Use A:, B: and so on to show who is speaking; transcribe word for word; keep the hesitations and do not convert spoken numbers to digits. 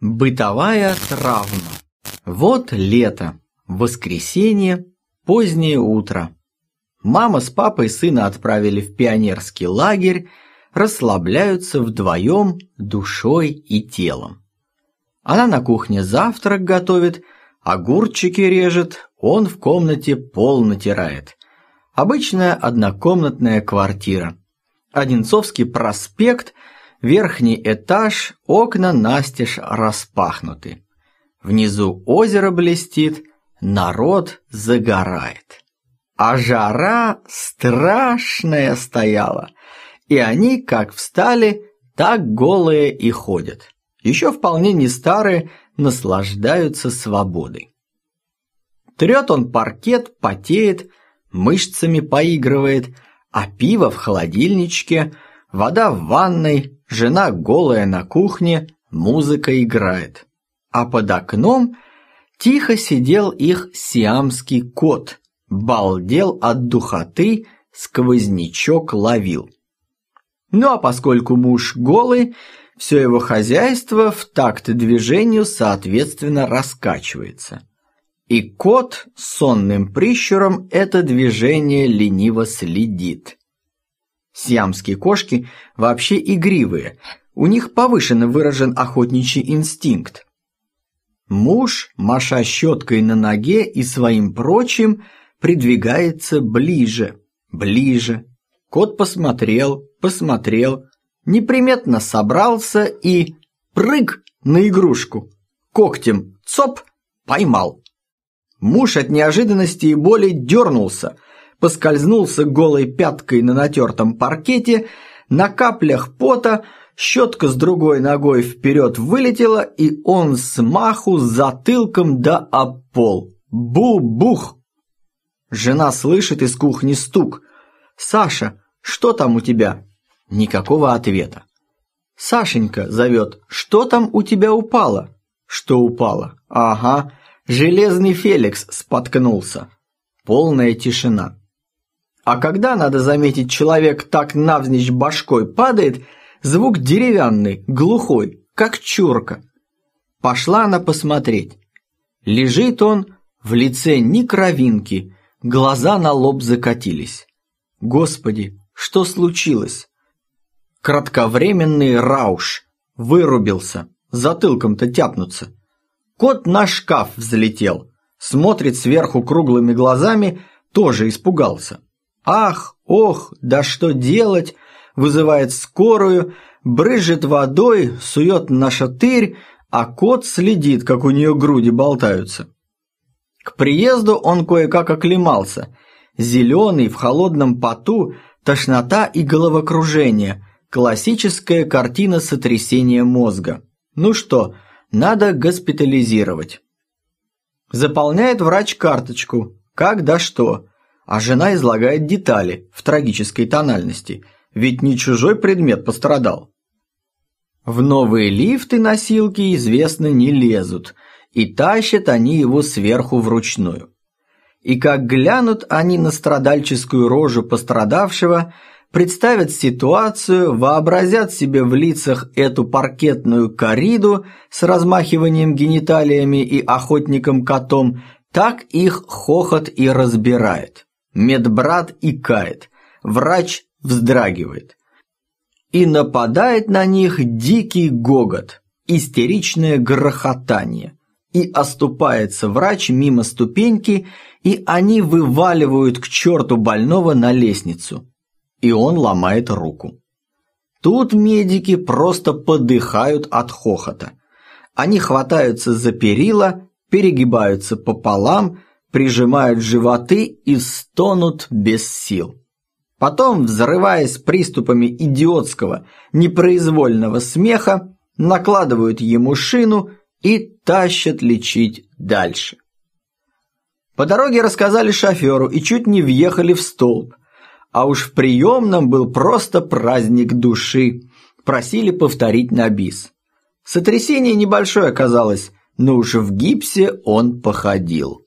A: Бытовая травма. Вот лето, воскресенье, позднее утро. Мама с папой сына отправили в пионерский лагерь, расслабляются вдвоем душой и телом. Она на кухне завтрак готовит, огурчики режет, он в комнате пол натирает. Обычная однокомнатная квартира. Одинцовский проспект, верхний этаж, окна настежь распахнуты. Внизу озеро блестит, народ загорает. А жара страшная стояла, и они как встали, так голые и ходят. Еще вполне не старые, наслаждаются свободой. Трет он паркет, потеет, мышцами поигрывает, а пиво в холодильничке, вода в ванной, жена голая на кухне, музыка играет. А под окном тихо сидел их сиамский кот, балдел от духоты, сквознячок ловил. Ну а поскольку муж голый, все его хозяйство в такт движению соответственно раскачивается. И кот с сонным прищуром это движение лениво следит. Сиамские кошки вообще игривые, у них повышенно выражен охотничий инстинкт. Муж, маша щеткой на ноге и своим прочим, придвигается ближе, ближе. Кот посмотрел, посмотрел, неприметно собрался и прыг на игрушку. Когтем цоп, поймал. Муж от неожиданности и боли дернулся, поскользнулся голой пяткой на натертом паркете, на каплях пота, щетка с другой ногой вперед вылетела, и он с маху затылком да об пол. Бу-бух! Жена слышит из кухни стук. «Саша, что там у тебя?» Никакого ответа. «Сашенька», зовет, «что там у тебя упало?» «Что упало?» «Ага, железный Феликс споткнулся». Полная тишина. А когда, надо заметить, человек так навзничь башкой падает, звук деревянный, глухой, как чурка. Пошла она посмотреть. Лежит он, в лице ни кровинки, глаза на лоб закатились. Господи, что случилось? Кратковременный рауш. Вырубился, затылком-то тяпнуться. Кот на шкаф взлетел, смотрит сверху круглыми глазами, тоже испугался. Ах, ох, да что делать? Вызывает скорую, брызжет водой, сует на шатырь, а кот следит, как у нее груди болтаются. К приезду он кое-как оклемался. Зеленый, в холодном поту, тошнота и головокружение. Классическая картина сотрясения мозга. Ну что, надо госпитализировать. Заполняет врач карточку, как да что, а жена излагает детали в трагической тональности, ведь не чужой предмет пострадал. В новые лифты-носилки, известно, не лезут, и тащат они его сверху вручную. И как глянут они на страдальческую рожу пострадавшего, представят ситуацию, вообразят себе в лицах эту паркетную корриду с размахиванием гениталиями и охотником-котом, так их хохот и разбирает. Медбрат икает, врач вздрагивает. И нападает на них дикий гогот, истеричное грохотание. И оступается врач мимо ступеньки, и они вываливают к черту больного на лестницу. И он ломает руку. Тут медики просто подыхают от хохота. Они хватаются за перила, перегибаются пополам, прижимают животы и стонут без сил. Потом, взрываясь приступами идиотского, непроизвольного смеха, накладывают ему шину и тащат лечить дальше. По дороге рассказали шоферу и чуть не въехали в столб. А уж в приемном был просто праздник души. Просили повторить на бис. Сотрясение небольшое оказалось, но уж в гипсе он походил.